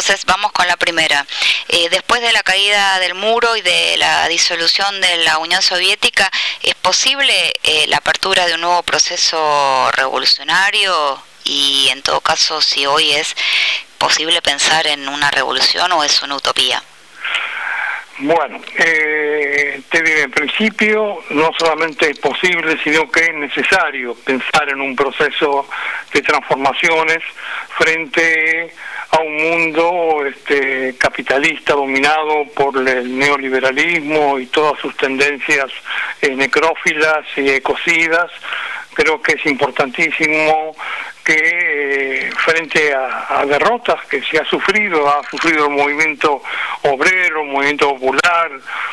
Entonces vamos con la primera. Después de la caída del muro y de la disolución de la Unión Soviética, ¿es posible la apertura de un nuevo proceso revolucionario? Y en todo caso, si hoy es posible pensar en una revolución o es una utopía. Bueno, te diré, en principio no solamente es posible, sino que es necesario pensar en un proceso de transformaciones frente a un mundo capitalista dominado por el neoliberalismo y todas sus tendencias necrófilas y ecocidas. Creo que es importantísimo que frente a derrotas que se ha sufrido el movimiento obrero, el movimiento popular,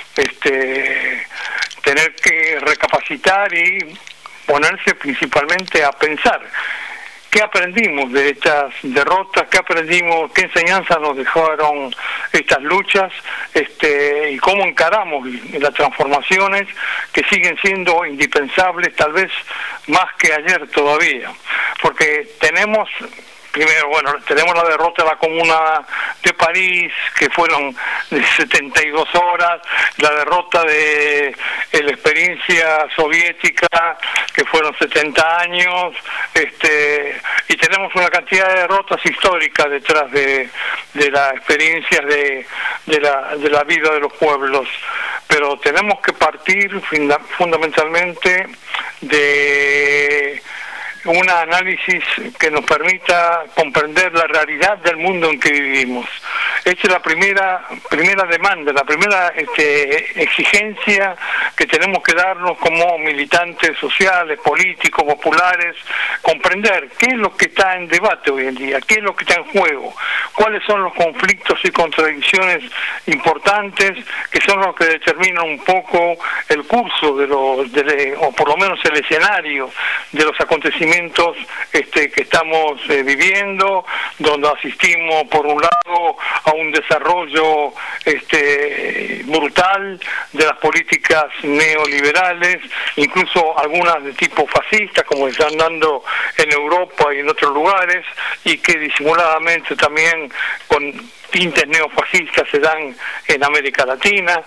tener que recapacitar y ponerse principalmente a pensar qué aprendimos de estas derrotas, qué aprendimos, qué enseñanzas nos dejaron estas luchas, y cómo encaramos las transformaciones que siguen siendo indispensables, tal vez más que ayer todavía, porque tenemos la derrota de la Comuna de París, que fueron de 72 horas, la derrota de la experiencia soviética, que fueron 70 años, y tenemos una cantidad de derrotas históricas detrás de las experiencias de la vida de los pueblos. Pero tenemos que partir fundamentalmente de un análisis que nos permita comprender la realidad del mundo en que vivimos. Esta es la primera demanda, la primera exigencia que tenemos que darnos como militantes sociales, políticos, populares, comprender qué es lo que está en debate hoy en día, qué es lo que está en juego, cuáles son los conflictos y contradicciones importantes que son los que determinan un poco el curso o por lo menos el escenario de los acontecimientos que estamos viviendo, donde asistimos por un lado a un desarrollo brutal de las políticas neoliberales, incluso algunas de tipo fascista, como están dando en Europa y en otros lugares, y que disimuladamente también con tintes neofascistas se dan en América Latina,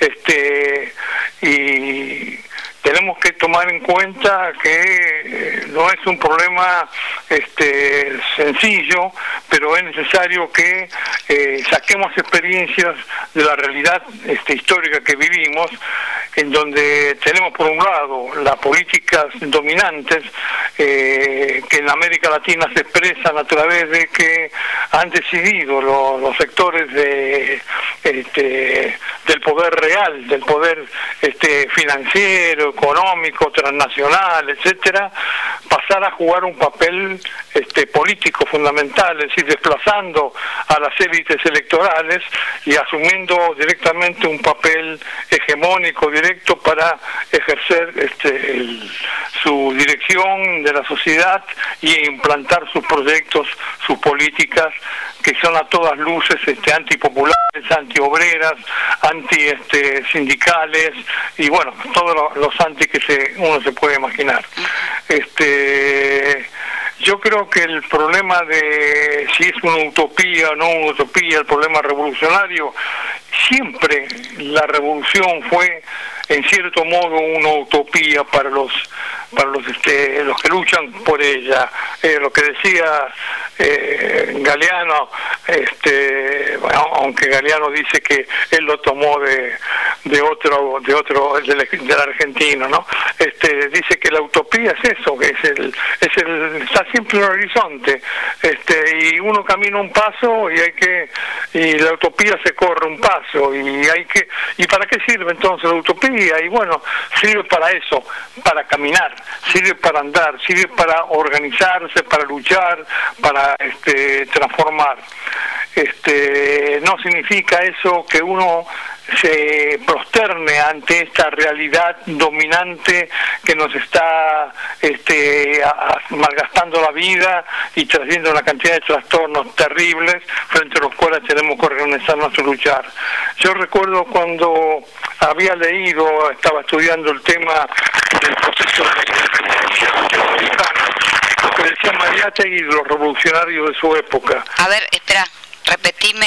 y tenemos que tomar en cuenta que no es un problema sencillo, pero es necesario que saquemos experiencias de la realidad histórica que vivimos, en donde tenemos por un lado las políticas dominantes que en América Latina se expresan a través de que han decidido los sectores del poder real, del poder financiero, económico, transnacional, etcétera, pasar a jugar un papel político fundamental, es decir, desplazando a las élites electorales y asumiendo directamente un papel hegemónico directo para ejercer su dirección de la sociedad y implantar sus proyectos, sus políticas, que son a todas luces antipopulares, antiobreras, anti-sindicales y bueno, todos los anti que uno se puede imaginar. Yo creo que el problema de si es una utopía o no una utopía, el problema revolucionario, siempre la revolución fue en cierto modo una utopía para los que luchan por ella. Lo que decía Galeano, aunque Galeano dice que él lo tomó del argentino, ¿no? Dice que la utopía es eso, que está siempre en el horizonte, y uno camina un paso y la utopía se corre un paso, y ¿para qué sirve entonces la utopía? Y bueno, sirve para eso, para caminar, sirve para andar, sirve para organizarse, para luchar, para transformar. No significa eso que uno se prosterne ante esta realidad dominante que nos está malgastando la vida y trayendo una cantidad de trastornos terribles frente a los cuales tenemos que organizarnos a luchar. Yo recuerdo cuando había leído, estaba estudiando el tema del proceso de independencia latinoamericana, lo que decía Mariátegui y los revolucionarios de su época. A ver, espera, repetime